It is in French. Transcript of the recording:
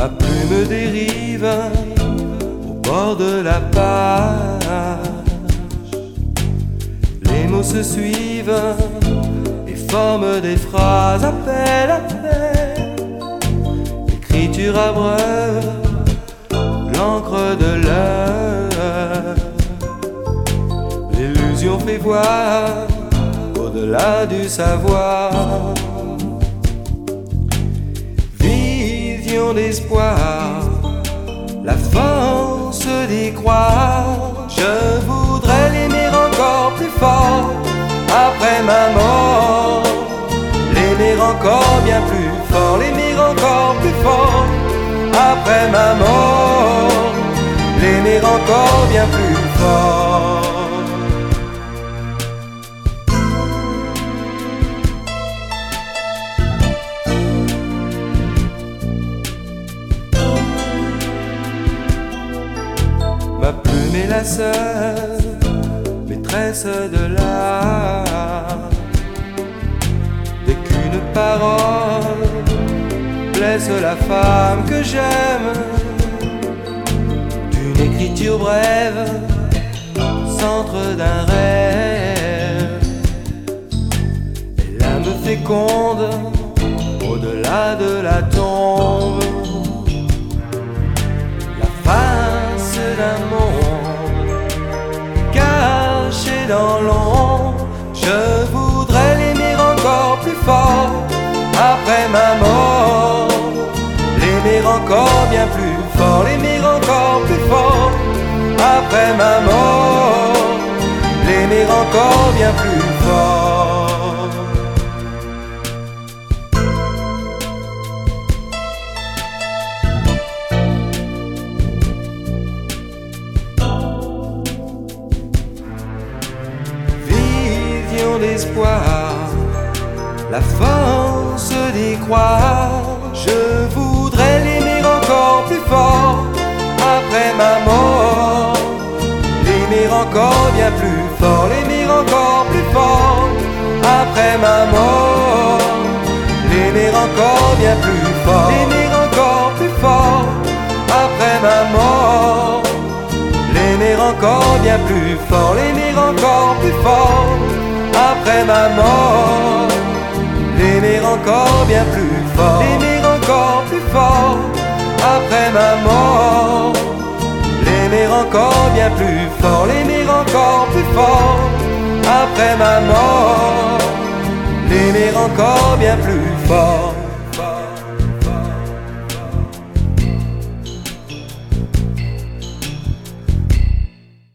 Ma plume dérive au bord de la page. Les mots se suivent et forment des phrases. Appel, appel. L'écriture abreuve l'encre de l'heure. L'illusion fait voir au-delà du savoir. Vision d'espoir, la force d'y croire. Je voudrais l'aimer encore plus fort après ma mort. L'aimer encore bien plus fort, l'aimer encore plus fort après ma mort. L'aimer encore bien plus fort. Ma plume est la seule maîtresse de l'art. Dès qu'une parole blesse la femme que j'aime, d'une écriture brève, centre d'un rêve, et l'âme féconde au-delà de la tombe. D'un monde caché dans l'ombre, je voudrais l'aimer encore plus fort après ma mort. L'aimer encore bien plus fort, l'aimer encore plus fort après ma mort. L'aimer encore bien plus fort. D'espoir, la force d'y croire. Je voudrais l'aimer encore plus fort après ma mort. L'aimer encore bien plus fort, l'aimer encore plus fort après ma mort. L'aimer encore bien plus fort, l'aimer encore plus fort après ma mort. L'aimer encore bien plus fort, l'aimer encore plus fort après ma mort. L'aimer encore bien plus fort, l'aimer encore plus fort après ma mort. L'aimer encore bien plus fort, l'aimer encore plus fort après ma mort. L'aimer encore bien plus fort.